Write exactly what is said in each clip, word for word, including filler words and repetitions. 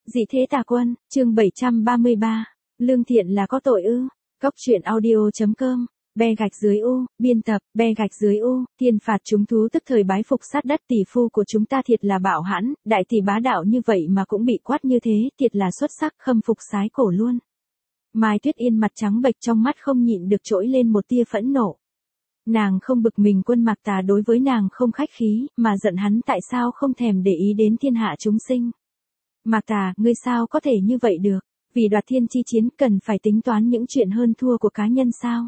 Dị thế tà quân, chương bảy trăm ba mươi ba. Lương thiện là có tội ư? Cốc truyện audio.com. Be gạch dưới u, biên tập, be gạch dưới u, thiên phạt chúng thú tức thời bái phục sát đất. Tỷ phu của chúng ta thiệt là bạo hãn, đại tỷ bá đạo như vậy mà cũng bị quát như thế, thiệt là xuất sắc, khâm phục sái cổ luôn. Mai Tuyết Yên mặt trắng bệch, trong mắt không nhịn được trỗi lên một tia phẫn nộ. Nàng không bực mình Quân Mạc Tà đối với nàng không khách khí, mà giận hắn tại sao không thèm để ý đến thiên hạ chúng sinh. Mạc Tà, ngươi sao có thể như vậy được? Vì đoạt thiên chi chiến cần phải tính toán những chuyện hơn thua của cá nhân sao?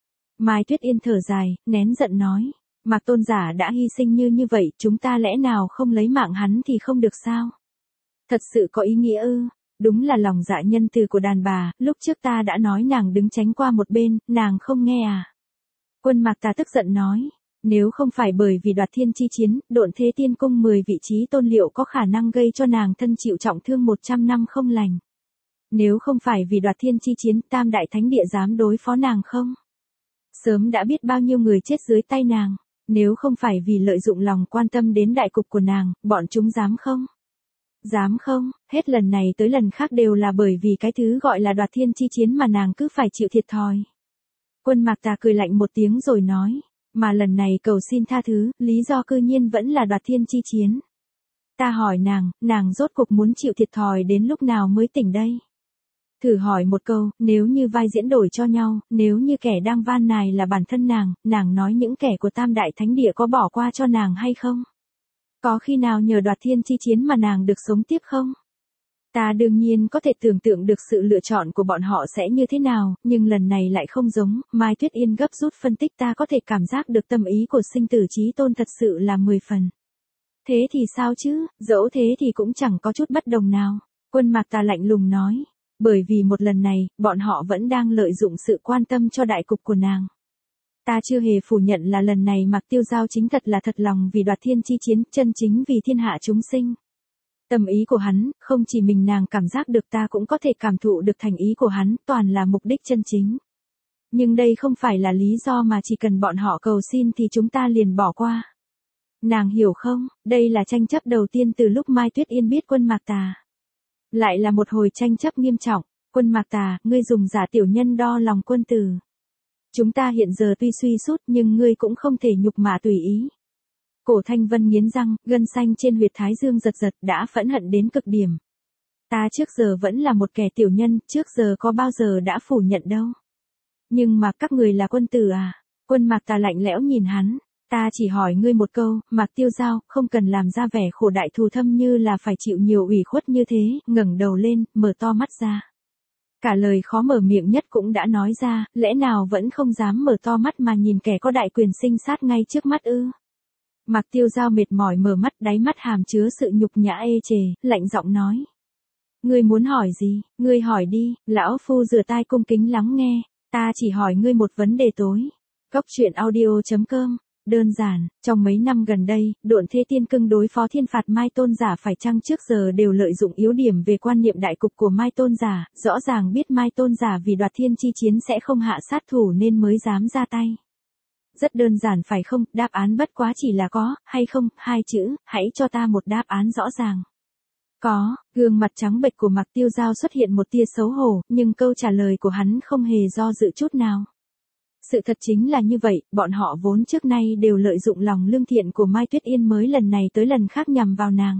Mai Tuyết Yên thở dài, nén giận nói. Mạc tôn giả đã hy sinh như như vậy, chúng ta lẽ nào không lấy mạng hắn thì không được sao? Thật sự có ý nghĩa ư? Đúng là lòng dạ nhân từ của đàn bà, lúc trước ta đã nói nàng đứng tránh qua một bên, nàng không nghe à? Quân Mạc Tà tức giận nói. Nếu không phải bởi vì đoạt thiên chi chiến, Độn Thế Tiên Cung mười vị trí tôn liệu có khả năng gây cho nàng thân chịu trọng thương một trăm năm không lành. Nếu không phải vì đoạt thiên chi chiến, Tam Đại Thánh Địa dám đối phó nàng không? Sớm đã biết bao nhiêu người chết dưới tay nàng. Nếu không phải vì lợi dụng lòng quan tâm đến đại cục của nàng, bọn chúng dám không? Dám không? Hết lần này tới lần khác đều là bởi vì cái thứ gọi là đoạt thiên chi chiến mà nàng cứ phải chịu thiệt thòi. Quân Mạc Tà cười lạnh một tiếng rồi nói. Mà lần này cầu xin tha thứ, lý do cư nhiên vẫn là đoạt thiên chi chiến. Ta hỏi nàng, nàng rốt cuộc muốn chịu thiệt thòi đến lúc nào mới tỉnh đây? Thử hỏi một câu, nếu như vai diễn đổi cho nhau, nếu như kẻ đang van nài là bản thân nàng, nàng nói những kẻ của Tam Đại Thánh Địa có bỏ qua cho nàng hay không? Có khi nào nhờ đoạt thiên chi chiến mà nàng được sống tiếp không? Ta đương nhiên có thể tưởng tượng được sự lựa chọn của bọn họ sẽ như thế nào, nhưng lần này lại không giống. Mai Tuyết Yên gấp rút phân tích, ta có thể cảm giác được tâm ý của sinh tử chí tôn thật sự là mười phần. Thế thì sao chứ, dẫu thế thì cũng chẳng có chút bất đồng nào. Quân Mạc Tà lạnh lùng nói. Bởi vì một lần này, bọn họ vẫn đang lợi dụng sự quan tâm cho đại cục của nàng. Ta chưa hề phủ nhận là lần này Mạc Tiêu Giao chính thật là thật lòng vì đoạt thiên chi chiến, chân chính vì thiên hạ chúng sinh. Tâm ý của hắn, không chỉ mình nàng cảm giác được, ta cũng có thể cảm thụ được thành ý của hắn, toàn là mục đích chân chính. Nhưng đây không phải là lý do mà chỉ cần bọn họ cầu xin thì chúng ta liền bỏ qua. Nàng hiểu không, đây là tranh chấp đầu tiên từ lúc Mai Tuyết Yên biết Quân Mạc Tà. Lại là một hồi tranh chấp nghiêm trọng. Quân Mạc Tà, ngươi dùng giả tiểu nhân đo lòng quân tử. Chúng ta hiện giờ tuy suy sút nhưng ngươi cũng không thể nhục mạ tùy ý. Cổ Thanh Vân nghiến răng, gân xanh trên huyệt thái dương giật giật, đã phẫn hận đến cực điểm. Ta trước giờ vẫn là một kẻ tiểu nhân, trước giờ có bao giờ đã phủ nhận đâu. Nhưng mà các người là quân tử à? Quân Mạc Tà lạnh lẽo nhìn hắn. Ta chỉ hỏi ngươi một câu, Mạc Tiêu Giao, không cần làm ra vẻ khổ đại thù thâm như là phải chịu nhiều ủy khuất như thế, ngẩng đầu lên, mở to mắt ra. Cả lời khó mở miệng nhất cũng đã nói ra, lẽ nào vẫn không dám mở to mắt mà nhìn kẻ có đại quyền sinh sát ngay trước mắt ư? Mạc Tiêu Giao mệt mỏi mở mắt, đáy mắt hàm chứa sự nhục nhã ê chề, lạnh giọng nói. Ngươi muốn hỏi gì, ngươi hỏi đi, lão phu rửa tai cung kính lắng nghe, ta chỉ hỏi ngươi một vấn đề tối. Cốc truyện audio.com. Đơn giản, trong mấy năm gần đây, Độn Thế Tiên Cung đối phó thiên phạt Mai tôn giả phải chăng trước giờ đều lợi dụng yếu điểm về quan niệm đại cục của Mai tôn giả, rõ ràng biết Mai tôn giả vì đoạt thiên chi chiến sẽ không hạ sát thủ nên mới dám ra tay. Rất đơn giản phải không, đáp án bất quá chỉ là có, hay không, hai chữ, hãy cho ta một đáp án rõ ràng. Có, gương mặt trắng bệch của Mạc Tiêu Giao xuất hiện một tia xấu hổ, nhưng câu trả lời của hắn không hề do dự chút nào. Sự thật chính là như vậy, bọn họ vốn trước nay đều lợi dụng lòng lương thiện của Mai Tuyết Yên mới lần này tới lần khác nhằm vào nàng.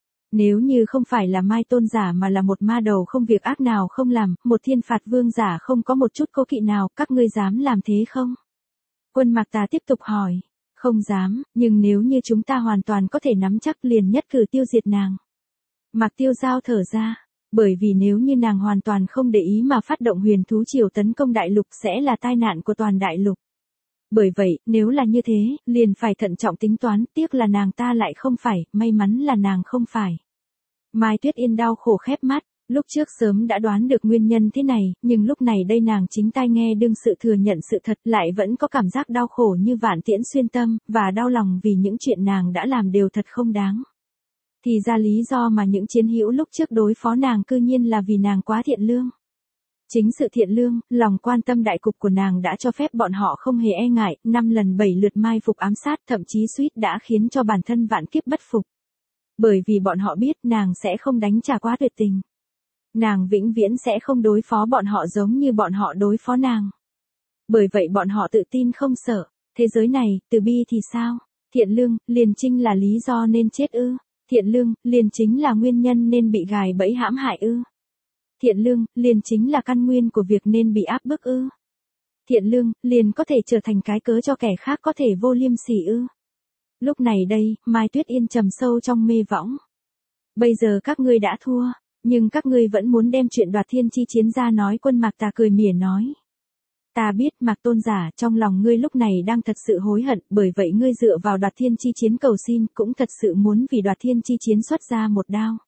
Nếu như không phải là Mai tôn giả mà là một ma đầu không việc ác nào không làm, một thiên phạt vương giả không có một chút cố kỵ nào, các ngươi dám làm thế không? Quân Mạc Tà tiếp tục hỏi. Không dám, nhưng nếu như chúng ta hoàn toàn có thể nắm chắc liền nhất cử tiêu diệt nàng. Mạc Tiêu Giao thở ra. Bởi vì nếu như nàng hoàn toàn không để ý mà phát động huyền thú triều tấn công đại lục sẽ là tai nạn của toàn đại lục. Bởi vậy, nếu là như thế, liền phải thận trọng tính toán, tiếc là nàng ta lại không phải, may mắn là nàng không phải. Mai Tuyết Yên đau khổ khép mắt, lúc trước sớm đã đoán được nguyên nhân thế này, nhưng lúc này đây nàng chính tai nghe đương sự thừa nhận sự thật, lại vẫn có cảm giác đau khổ như vạn tiễn xuyên tâm, và đau lòng vì những chuyện nàng đã làm đều thật không đáng. Thì ra lý do mà những chiến hữu lúc trước đối phó nàng cư nhiên là vì nàng quá thiện lương. Chính sự thiện lương, lòng quan tâm đại cục của nàng đã cho phép bọn họ không hề e ngại, năm lần bảy lượt mai phục ám sát, thậm chí suýt đã khiến cho bản thân vạn kiếp bất phục. Bởi vì bọn họ biết nàng sẽ không đánh trả quá tuyệt tình. Nàng vĩnh viễn sẽ không đối phó bọn họ giống như bọn họ đối phó nàng. Bởi vậy bọn họ tự tin không sợ. Thế giới này, từ bi thì sao? Thiện lương, liền chính là lý do nên chết ư? Thiện lương, liền chính là nguyên nhân nên bị gài bẫy hãm hại ư? Thiện lương, liền chính là căn nguyên của việc nên bị áp bức ư? Thiện lương, liền có thể trở thành cái cớ cho kẻ khác có thể vô liêm sỉ ư? Lúc này đây, Mai Tuyết Yên trầm sâu trong mê võng. Bây giờ các ngươi đã thua, nhưng các ngươi vẫn muốn đem chuyện đoạt thiên chi chiến ra nói. Quân Mạc Tà cười mỉa nói. Ta biết Mạc Tôn giả, trong lòng ngươi lúc này đang thật sự hối hận, bởi vậy ngươi dựa vào đoạt thiên chi chiến cầu xin, cũng thật sự muốn vì đoạt thiên chi chiến xuất ra một đao.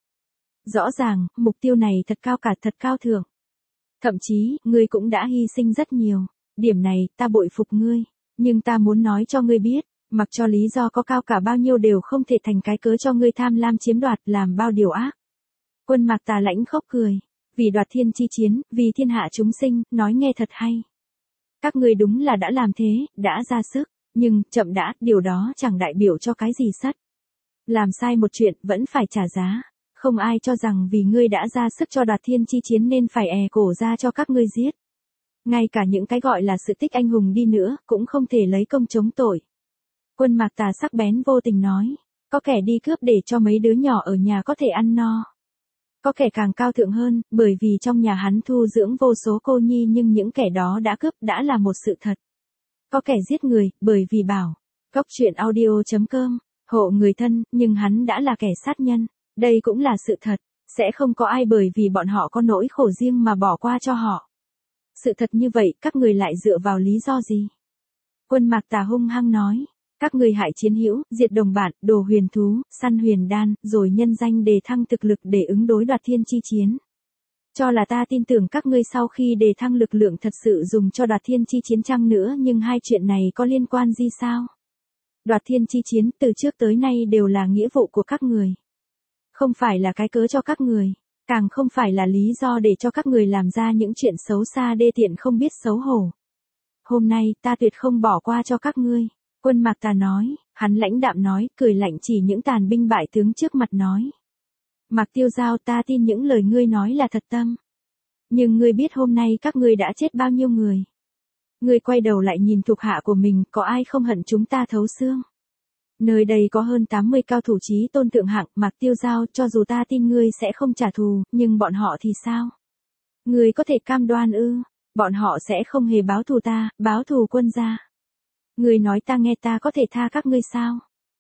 Rõ ràng, mục tiêu này thật cao cả, thật cao thượng. Thậm chí, ngươi cũng đã hy sinh rất nhiều. Điểm này, ta bội phục ngươi. Nhưng ta muốn nói cho ngươi biết, mặc cho lý do có cao cả bao nhiêu đều không thể thành cái cớ cho ngươi tham lam chiếm đoạt, làm bao điều ác. Quân Mạc Tà lãnh khóc cười. Vì đoạt thiên chi chiến, vì thiên hạ chúng sinh, nói nghe thật hay. Các ngươi đúng là đã làm thế, đã ra sức, nhưng, chậm đã, điều đó chẳng đại biểu cho cái gì sất. Làm sai một chuyện, vẫn phải trả giá. Không ai cho rằng vì ngươi đã ra sức cho đoạt thiên chi chiến nên phải è cổ ra cho các ngươi giết. Ngay cả những cái gọi là sự tích anh hùng đi nữa, cũng không thể lấy công chống tội. Quân Mạc Tà sắc bén vô tình nói, có kẻ đi cướp để cho mấy đứa nhỏ ở nhà có thể ăn no. Có kẻ càng cao thượng hơn, bởi vì trong nhà hắn thu dưỡng vô số cô nhi, nhưng những kẻ đó đã cướp đã là một sự thật. Có kẻ giết người, bởi vì bảo, Cốc truyện audio chấm com, hộ người thân, nhưng hắn đã là kẻ sát nhân. Đây cũng là sự thật, sẽ không có ai bởi vì bọn họ có nỗi khổ riêng mà bỏ qua cho họ. Sự thật như vậy, các người lại dựa vào lý do gì? Quân Mạc Tà hung hăng nói. Các người hại chiến hữu, diệt đồng bạn, đồ huyền thú, săn huyền đan, rồi nhân danh đề thăng thực lực để ứng đối đoạt thiên chi chiến. Cho là ta tin tưởng các ngươi sau khi đề thăng lực lượng thật sự dùng cho đoạt thiên chi chiến chăng nữa, nhưng hai chuyện này có liên quan gì sao? Đoạt thiên chi chiến từ trước tới nay đều là nghĩa vụ của các người. Không phải là cái cớ cho các người, càng không phải là lý do để cho các người làm ra những chuyện xấu xa đê tiện không biết xấu hổ. Hôm nay ta tuyệt không bỏ qua cho các ngươi. Quân Mạc Tà nói, hắn lãnh đạm nói, cười lạnh chỉ những tàn binh bại tướng trước mặt nói. Mạc Tiêu Giao, ta tin những lời ngươi nói là thật tâm. Nhưng ngươi biết hôm nay các ngươi đã chết bao nhiêu người. Ngươi quay đầu lại nhìn thuộc hạ của mình, có ai không hận chúng ta thấu xương. Nơi đây có hơn tám mươi cao thủ chí tôn thượng hạng, Mạc Tiêu Giao, cho dù ta tin ngươi sẽ không trả thù, nhưng bọn họ thì sao? Ngươi có thể cam đoan ư, bọn họ sẽ không hề báo thù ta, báo thù quân gia. Ngươi nói ta nghe ta có thể tha các ngươi sao?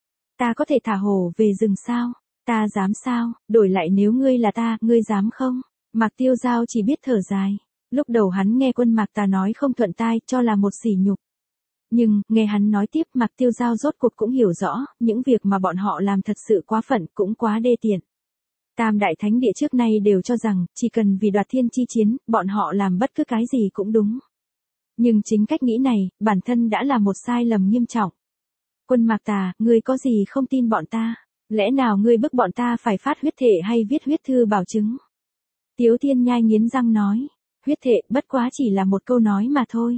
Ta có thể thả hổ về rừng sao? Ta dám sao? Đổi lại nếu ngươi là ta, ngươi dám không? Mạc Tiêu Giao chỉ biết thở dài. Lúc đầu hắn nghe Quân Mạc Tà nói không thuận tai, cho là một sỉ nhục. Nhưng, nghe hắn nói tiếp, Mạc Tiêu Giao rốt cuộc cũng hiểu rõ, những việc mà bọn họ làm thật sự quá phận, cũng quá đê tiện. Tam đại thánh địa trước nay đều cho rằng, chỉ cần vì đoạt thiên chi chiến, bọn họ làm bất cứ cái gì cũng đúng. Nhưng chính cách nghĩ này, bản thân đã là một sai lầm nghiêm trọng. Quân Mạc Tà, ngươi có gì không tin bọn ta? Lẽ nào ngươi bức bọn ta phải phát huyết thể hay viết huyết thư bảo chứng? Tiếu Thiên Nhai nghiến răng nói, huyết thể bất quá chỉ là một câu nói mà thôi.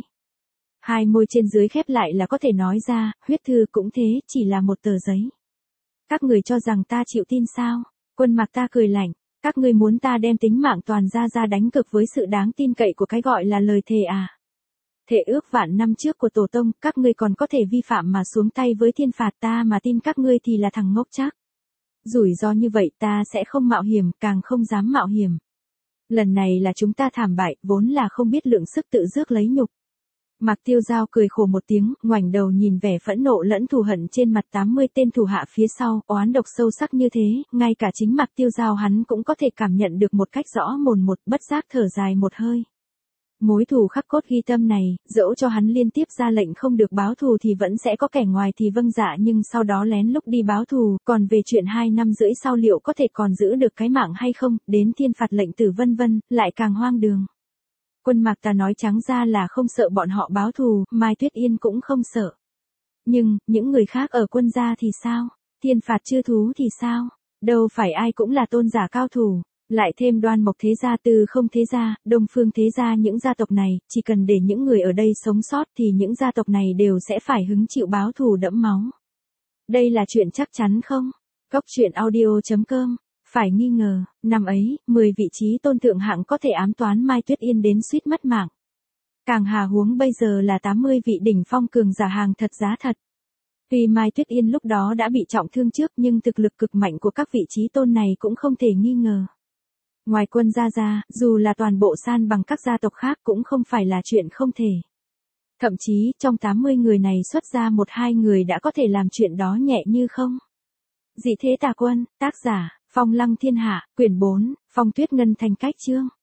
Hai môi trên dưới khép lại là có thể nói ra, huyết thư cũng thế, chỉ là một tờ giấy. Các người cho rằng ta chịu tin sao? Quân Mạc ta cười lạnh, các ngươi muốn ta đem tính mạng toàn ra ra đánh cực với sự đáng tin cậy của cái gọi là lời thề à? Thề ước vạn năm trước của tổ tông, các ngươi còn có thể vi phạm mà xuống tay với thiên phạt, ta mà tin các ngươi thì là thằng ngốc chắc. Rủi ro như vậy ta sẽ không mạo hiểm, càng không dám mạo hiểm. Lần này là chúng ta thảm bại, vốn là không biết lượng sức tự rước lấy nhục. Mạc Tiêu Giao cười khổ một tiếng, ngoảnh đầu nhìn vẻ phẫn nộ lẫn thù hận trên mặt tám mươi tên thủ hạ phía sau, oán độc sâu sắc như thế, ngay cả chính Mạc Tiêu Giao hắn cũng có thể cảm nhận được một cách rõ mồn một, bất giác thở dài một hơi. Mối thù khắc cốt ghi tâm này, dẫu cho hắn liên tiếp ra lệnh không được báo thù thì vẫn sẽ có kẻ ngoài thì vâng dạ, nhưng sau đó lén lúc đi báo thù, còn về chuyện hai năm rưỡi sau liệu có thể còn giữ được cái mạng hay không, đến thiên phạt lệnh tử vân vân, lại càng hoang đường. Quân Mạc ta nói trắng ra là không sợ bọn họ báo thù, Mai Tuyết Yên cũng không sợ. Nhưng, những người khác ở quân gia thì sao? Thiên phạt chư thú thì sao? Đâu phải ai cũng là tôn giả cao thủ. Lại thêm Đoan Mộc thế gia, Tư Không thế gia, Đông Phương thế gia, những gia tộc này, chỉ cần để những người ở đây sống sót thì những gia tộc này đều sẽ phải hứng chịu báo thù đẫm máu. Đây là chuyện chắc chắn không? Cốc truyện audio chấm com. Phải nghi ngờ, năm ấy, mười vị trí tôn thượng hạng có thể ám toán Mai Tuyết Yên đến suýt mất mạng. Càng hà huống bây giờ là tám mươi vị đỉnh phong cường giả hàng thật giá thật. Tuy Mai Tuyết Yên lúc đó đã bị trọng thương trước nhưng thực lực cực mạnh của các vị trí tôn này cũng không thể nghi ngờ. Ngoài Quân gia gia, dù là toàn bộ san bằng các gia tộc khác cũng không phải là chuyện không thể. Thậm chí, trong tám mươi người này xuất ra một hai người đã có thể làm chuyện đó nhẹ như không. Dị thế tà quân, tác giả, Phong Lăng Thiên Hạ, quyển bốn, Phong Tuyết Ngân Thành cách chương.